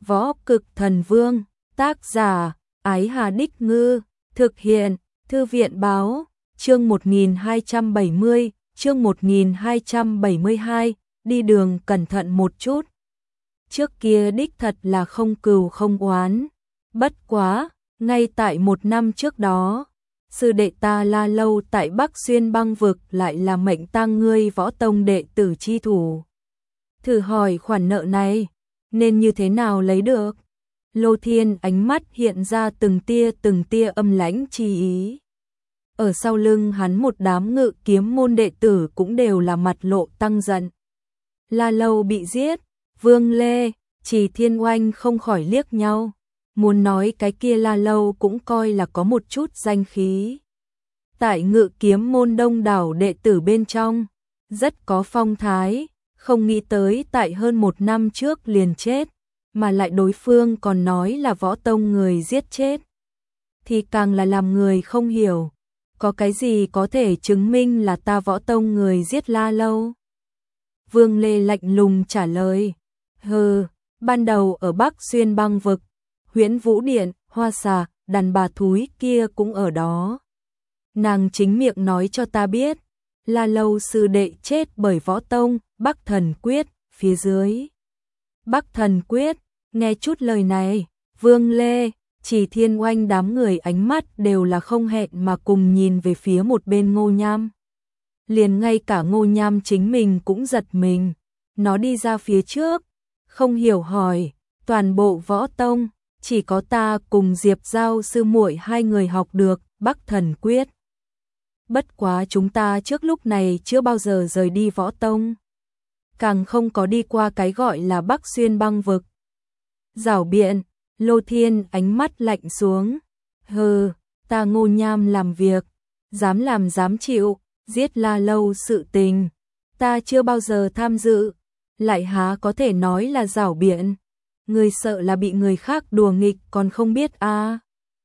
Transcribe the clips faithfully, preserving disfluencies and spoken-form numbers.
Võ Cực Thần Vương, tác giả, Ái Hà Đích Ngư, thực hiện, Thư viện Báo, chương một nghìn hai trăm bảy mươi, chương một nghìn hai trăm bảy mươi hai, đi đường cẩn thận một chút. Trước kia đích thật là không cừu không oán, bất quá, ngay tại một năm trước đó, sư đệ ta La Lâu tại Bắc Xuyên Băng Vực lại là mệnh tang ngươi Võ Tông đệ tử chi thủ. Thử hỏi khoản nợ này, nên như thế nào lấy được? Lô Thiên ánh mắt hiện ra từng tia từng tia âm lãnh chi ý. Ở sau lưng hắn một đám ngự kiếm môn đệ tử cũng đều là mặt lộ tăng giận. La Lâu bị giết, Vương Lê, Trì Thiên Oanh không khỏi liếc nhau. Muốn nói cái kia La Lâu cũng coi là có một chút danh khí. Tại ngự kiếm môn đông đảo đệ tử bên trong, rất có phong thái, không nghĩ tới tại hơn một năm trước liền chết, mà lại đối phương còn nói là Võ Tông người giết chết. Thì càng là làm người không hiểu, có cái gì có thể chứng minh là ta Võ Tông người giết La Lâu? Vương Lê lạnh lùng trả lời, hừ, ban đầu ở Bắc Xuyên Băng Vực, Huyễn Vũ Điện, Hoa Xà, đàn bà thúi kia cũng ở đó. Nàng chính miệng nói cho ta biết, La Lâu sư đệ chết bởi Võ Tông, Bắc Thần Quyết, phía dưới. Bắc Thần Quyết, nghe chút lời này, Vương Lê, Trì Thiên Oanh đám người ánh mắt đều là không hẹn mà cùng nhìn về phía một bên Ngô Nham. Liền ngay cả Ngô Nham chính mình cũng giật mình, nó đi ra phía trước, không hiểu hỏi, toàn bộ Võ Tông, chỉ có ta cùng Diệp Giao sư muội hai người học được Bắc Thần Quyết. Bất quá chúng ta trước lúc này chưa bao giờ rời đi Võ Tông, càng không có đi qua cái gọi là Bắc Xuyên Băng Vực. Giảo biện, Lô Thiên ánh mắt lạnh xuống, hừ, ta Ngô Nham làm việc, dám làm dám chịu, giết La Lâu sự tình, ta chưa bao giờ tham dự, lại há có thể nói là giảo biện. Người sợ là bị người khác đùa nghịch còn không biết a? À?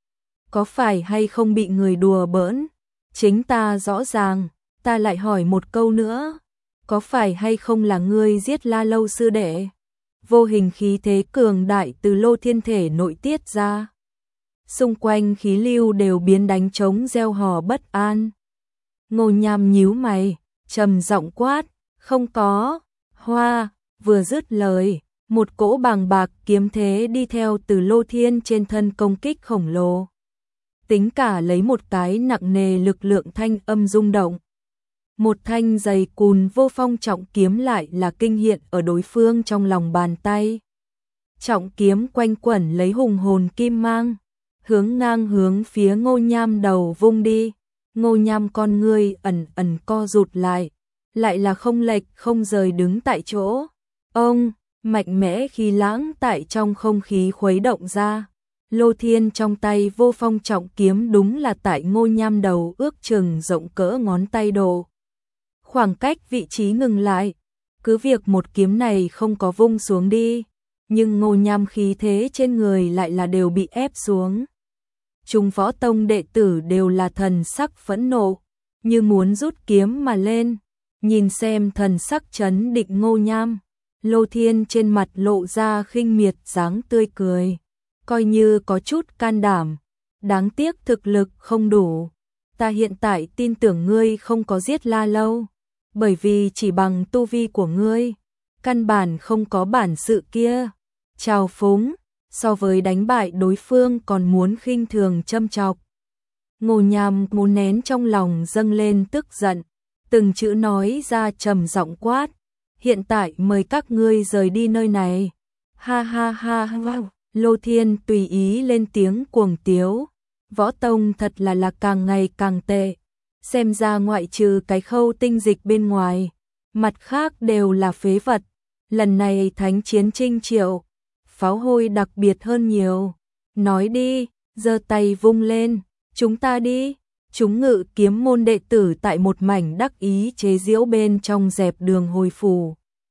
Có phải hay không bị người đùa bỡn? Chính ta rõ ràng, ta lại hỏi một câu nữa, có phải hay không là ngươi giết La Lâu sư đệ? Vô hình khí thế cường đại từ Lô Thiên thể nội tiết ra. Xung quanh khí lưu đều biến đánh trống gieo hò bất an. Ngô Nham nhíu mày, trầm giọng quát, không có, hoa, vừa dứt lời, một cỗ bàng bạc kiếm thế đi theo từ Lô Thiên trên thân công kích khổng lồ. Tính cả lấy một cái nặng nề lực lượng thanh âm rung động. Một thanh dày cùn vô phong trọng kiếm lại là kinh hiện ở đối phương trong lòng bàn tay. Trọng kiếm quanh quẩn lấy hùng hồn kim mang, hướng ngang hướng phía Ngô Nham đầu vung đi. Ngô Nham con ngươi ẩn ẩn co rụt lại, lại là không lệch không rời đứng tại chỗ. Ông, mạnh mẽ khí lãng tại trong không khí khuấy động ra. Lô Thiên trong tay vô phong trọng kiếm đúng là tại Ngô Nham đầu ước chừng rộng cỡ ngón tay độ. Khoảng cách vị trí ngừng lại, cứ việc một kiếm này không có vung xuống đi, nhưng Ngô Nham khí thế trên người lại là đều bị ép xuống. Chúng Võ Tông đệ tử đều là thần sắc phẫn nộ, như muốn rút kiếm mà lên, nhìn xem thần sắc chấn định Ngô Nham. Lô Thiên trên mặt lộ ra khinh miệt dáng tươi cười, coi như có chút can đảm, đáng tiếc thực lực không đủ. Ta hiện tại tin tưởng ngươi không có giết La Lâu, bởi vì chỉ bằng tu vi của ngươi, căn bản không có bản sự kia. Trào phúng, so với đánh bại đối phương còn muốn khinh thường châm chọc. Ngô Nham muốn nén trong lòng dâng lên tức giận, từng chữ nói ra trầm giọng quát, hiện tại mời các ngươi rời đi nơi này. Ha ha ha ha. Lô Thiên tùy ý lên tiếng cuồng tiếu, Võ Tông thật là là càng ngày càng tệ, xem ra ngoại trừ cái khâu tinh dịch bên ngoài, mặt khác đều là phế vật. Lần này thánh chiến trinh triệu, pháo hôi đặc biệt hơn nhiều. Nói đi, giơ tay vung lên, chúng ta đi. Chúng ngự kiếm môn đệ tử tại một mảnh đắc ý chế giễu bên trong dẹp đường hồi phủ.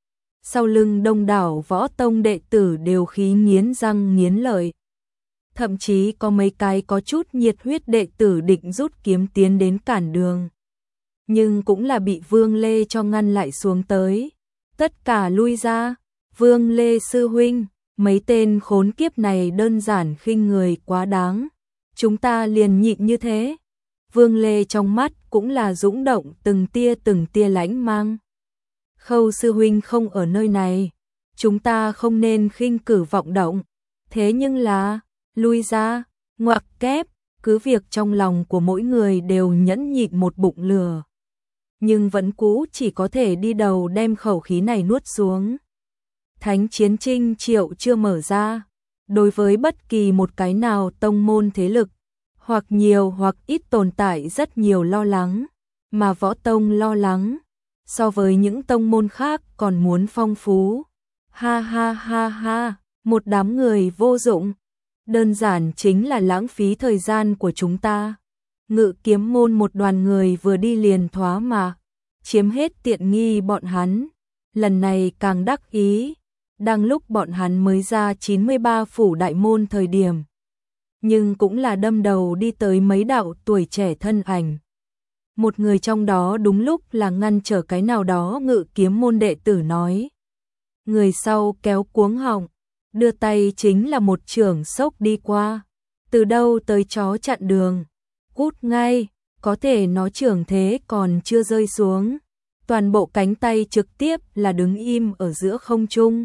Sau lưng đông đảo Võ Tông đệ tử đều khí nghiến răng nghiến lợi. Thậm chí có mấy cái có chút nhiệt huyết đệ tử định rút kiếm tiến đến cản đường. Nhưng cũng là bị Vương Lê cho ngăn lại xuống tới. Tất cả lui ra, Vương Lê sư huynh, mấy tên khốn kiếp này đơn giản khinh người quá đáng, chúng ta liền nhịn như thế. Vương Lê trong mắt cũng là dũng động từng tia từng tia lãnh mang. Khâu sư huynh không ở nơi này, chúng ta không nên khinh cử vọng động, thế nhưng là, lui ra, ngoặc kép, cứ việc trong lòng của mỗi người đều nhẫn nhịn một bụng lửa. Nhưng vẫn cũ chỉ có thể đi đầu đem khẩu khí này nuốt xuống. Thánh chiến trinh triệu chưa mở ra, đối với bất kỳ một cái nào tông môn thế lực, hoặc nhiều hoặc ít tồn tại rất nhiều lo lắng, mà võ tông lo lắng, so với những tông môn khác còn muốn phong phú. Ha ha ha ha, một đám người vô dụng, đơn giản chính là lãng phí thời gian của chúng ta. Ngự kiếm môn một đoàn người vừa đi liền thoá mà, chiếm hết tiện nghi bọn hắn, lần này càng đắc ý, đang lúc bọn hắn mới ra chín mươi ba phủ đại môn thời điểm. Nhưng cũng là đâm đầu đi tới mấy đạo tuổi trẻ thân ảnh. Một người trong đó đúng lúc là ngăn trở cái nào đó ngự kiếm môn đệ tử nói. Người sau kéo cuống họng, đưa tay chính là một chưởng sốc đi qua. Từ đâu tới chó chặn đường, cút ngay, có thể nó chưởng thế còn chưa rơi xuống. Toàn bộ cánh tay trực tiếp là đứng im ở giữa không trung.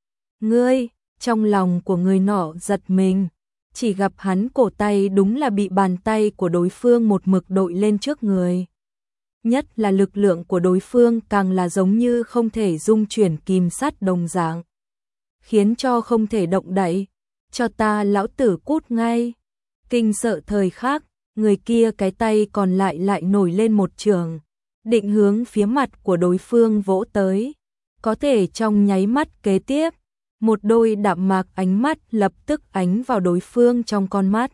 Ngươi, trong lòng của người nọ giật mình, chỉ gặp hắn cổ tay đúng là bị bàn tay của đối phương một mực đội lên trước người. Nhất là lực lượng của đối phương càng là giống như không thể dung chuyển kìm sắt đồng dạng, khiến cho không thể động đậy. Cho ta lão tử cút ngay. Kinh sợ thời khắc, người kia cái tay còn lại lại nổi lên một trường, định hướng phía mặt của đối phương vỗ tới. Có thể trong nháy mắt kế tiếp, một đôi đạm mạc ánh mắt lập tức ánh vào đối phương trong con mắt.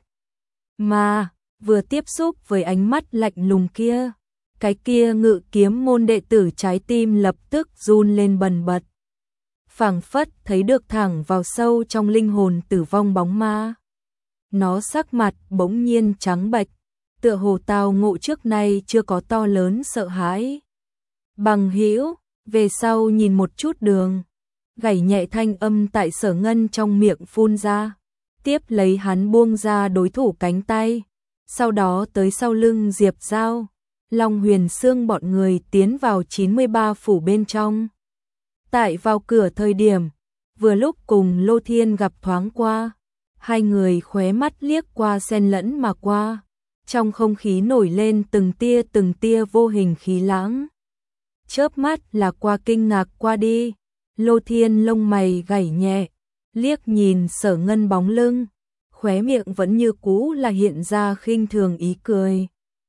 Mà, vừa tiếp xúc với ánh mắt lạnh lùng kia, cái kia ngự kiếm môn đệ tử trái tim lập tức run lên bần bật. Phảng phất thấy được thẳng vào sâu trong linh hồn tử vong bóng ma. Nó sắc mặt bỗng nhiên trắng bệch, tựa hồ tao ngộ trước nay chưa có to lớn sợ hãi. Bằng hữu, về sau nhìn một chút đường. Gảy nhẹ thanh âm tại Sở Ngân trong miệng phun ra, tiếp lấy hắn buông ra đối thủ cánh tay, sau đó tới sau lưng Diệp Giao, Long Huyền Sương bọn người tiến vào chín mươi ba phủ bên trong. Tại vào cửa thời điểm, vừa lúc cùng Lô Thiên gặp thoáng qua, hai người khóe mắt liếc qua xen lẫn mà qua, trong không khí nổi lên từng tia từng tia vô hình khí lãng. Chớp mắt là qua kinh ngạc qua đi. Lô Thiên lông mày gảy nhẹ, liếc nhìn Sở Ngân bóng lưng, khóe miệng vẫn như cũ là hiện ra khinh thường ý cười.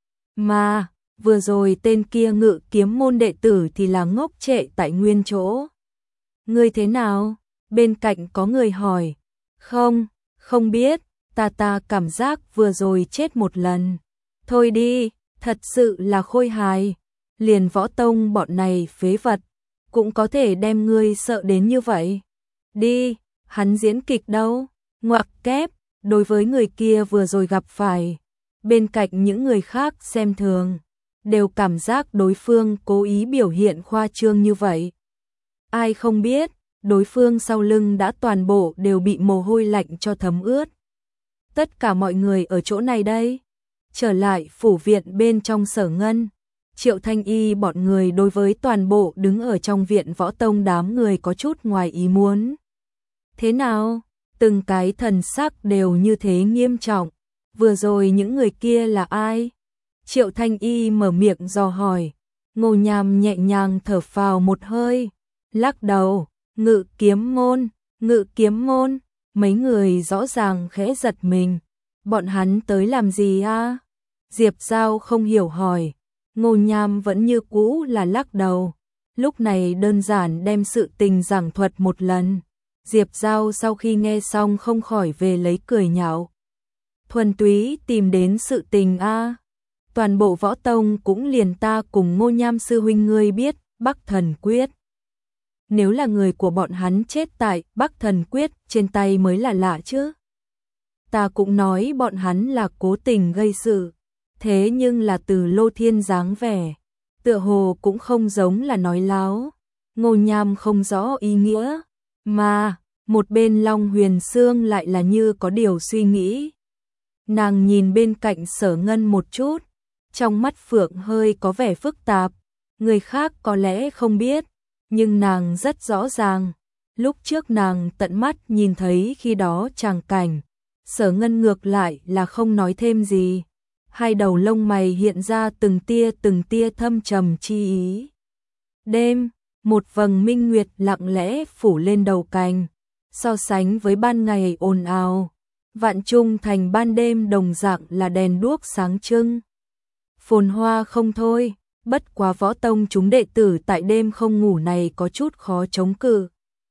Mà, vừa rồi tên kia ngự kiếm môn đệ tử thì là ngốc trệ tại nguyên chỗ. Ngươi thế nào? Bên cạnh có người hỏi. Không, không biết, ta ta cảm giác vừa rồi chết một lần. Thôi đi, thật sự là khôi hài. Liền võ tông bọn này phế vật, cũng có thể đem ngươi sợ đến như vậy. Đi, hắn diễn kịch đâu? Ngoặc kép, đối với người kia vừa rồi gặp phải, bên cạnh những người khác xem thường, đều cảm giác đối phương cố ý biểu hiện khoa trương như vậy. Ai không biết, đối phương sau lưng đã toàn bộ đều bị mồ hôi lạnh cho thấm ướt. Tất cả mọi người ở chỗ này đây. Trở lại phủ viện bên trong Sở Ngân, Triệu Thanh Y bọn người đối với toàn bộ đứng ở trong viện võ tông đám người có chút ngoài ý muốn. Thế nào? Từng cái thần sắc đều như thế nghiêm trọng. Vừa rồi những người kia là ai? Triệu Thanh Y mở miệng dò hỏi. Ngô Nham nhẹ nhàng thở phào một hơi, lắc đầu. Ngự kiếm môn, ngự kiếm môn. Mấy người rõ ràng khẽ giật mình. Bọn hắn tới làm gì a? Diệp Giao không hiểu hỏi. Ngô Nham vẫn như cũ là lắc đầu. Lúc này đơn giản đem sự tình giảng thuật một lần. Diệp Giao sau khi nghe xong không khỏi về lấy cười nhạo. Thuần túy tìm đến sự tình a. Toàn bộ võ tông cũng liền ta cùng Ngô Nham sư huynh ngươi biết Bắc Thần Quyết. Nếu là người của bọn hắn chết tại Bắc Thần Quyết trên tay mới là lạ chứ. Ta cũng nói bọn hắn là cố tình gây sự. Thế nhưng là từ Lô Thiên dáng vẻ, tựa hồ cũng không giống là nói láo. Ngô Nham không rõ ý nghĩa, mà Một bên Long Huyền Sương lại là như có điều suy nghĩ. Nàng nhìn bên cạnh Sở Ngân một chút, trong mắt phượng hơi có vẻ phức tạp, người khác có lẽ không biết, nhưng nàng rất rõ ràng. Lúc trước nàng tận mắt nhìn thấy khi đó tràng cảnh, Sở Ngân ngược lại là không nói thêm gì. Hai đầu lông mày hiện ra từng tia từng tia thâm trầm chi ý. Đêm, một vầng minh nguyệt lặng lẽ phủ lên đầu cành, so sánh với ban ngày ồn ào, Vạn Trung Thành ban đêm đồng dạng là đèn đuốc sáng trưng. Phồn hoa không thôi, bất quá võ tông chúng đệ tử tại đêm không ngủ này có chút khó chống cự.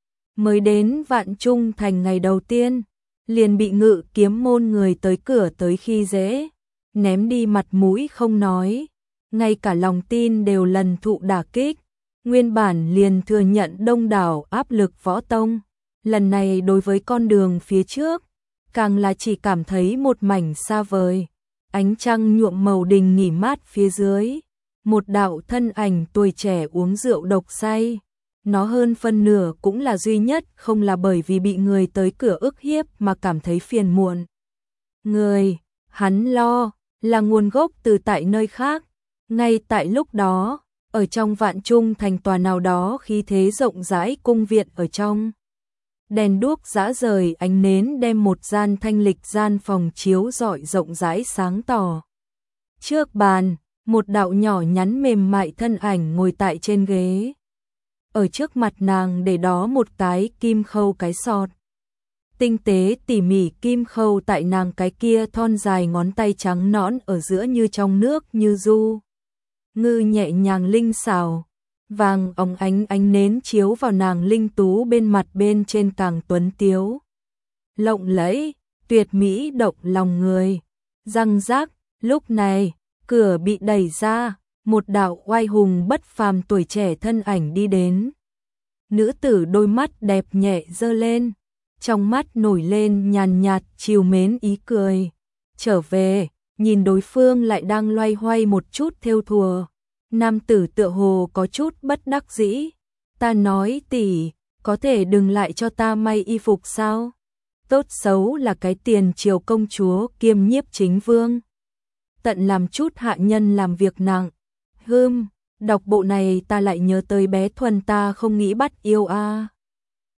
Mới đến Vạn Trung Thành ngày đầu tiên, liền bị Ngự Kiếm môn người tới cửa tới khi dễ, ném đi mặt mũi không nói, ngay cả lòng tin đều lần thụ đả kích. Nguyên bản liền thừa nhận đông đảo áp lực võ tông, lần này đối với con đường phía trước, càng là chỉ cảm thấy một mảnh xa vời. Ánh trăng nhuộm màu đình nghỉ mát phía dưới, một đạo thân ảnh tuổi trẻ uống rượu độc say. Nó hơn phân nửa cũng là duy nhất không là bởi vì bị người tới cửa ức hiếp mà cảm thấy phiền muộn. Người, hắn lo, là nguồn gốc từ tại nơi khác. Ngay tại lúc đó, ở trong Vạn Trung Thành tòa nào đó khí thế rộng rãi cung viện ở trong. Đèn đuốc rã rời ánh nến đem một gian thanh lịch gian phòng chiếu rọi rộng rãi sáng tỏ. Trước bàn, một đạo nhỏ nhắn mềm mại thân ảnh ngồi tại trên ghế. Ở trước mặt nàng để đó một cái kim khâu cái sọt. Tinh tế tỉ mỉ kim khâu tại nàng cái kia thon dài ngón tay trắng nõn ở giữa như trong nước như du. Ngư nhẹ nhàng linh xảo, vàng óng ánh ánh nến chiếu vào nàng linh tú bên mặt bên trên càng tuấn tiếu. Lộng lẫy, tuyệt mỹ động lòng người. Răng rác, lúc này, cửa bị đẩy ra, một đạo oai hùng bất phàm tuổi trẻ thân ảnh đi đến. Nữ tử đôi mắt đẹp nhẹ giơ lên, trong mắt nổi lên nhàn nhạt trìu mến ý cười. Trở về, nhìn đối phương lại đang loay hoay một chút thêu thùa. Nam tử tựa hồ có chút bất đắc dĩ. Ta nói tỷ, có thể đừng lại cho ta may y phục sao? Tốt xấu là cái tiền triều công chúa kiêm nhiếp chính vương. Tận làm chút hạ nhân làm việc nặng. Hưm, đọc bộ này ta lại nhớ tới bé Thuần ta không nghĩ bắt yêu a. À.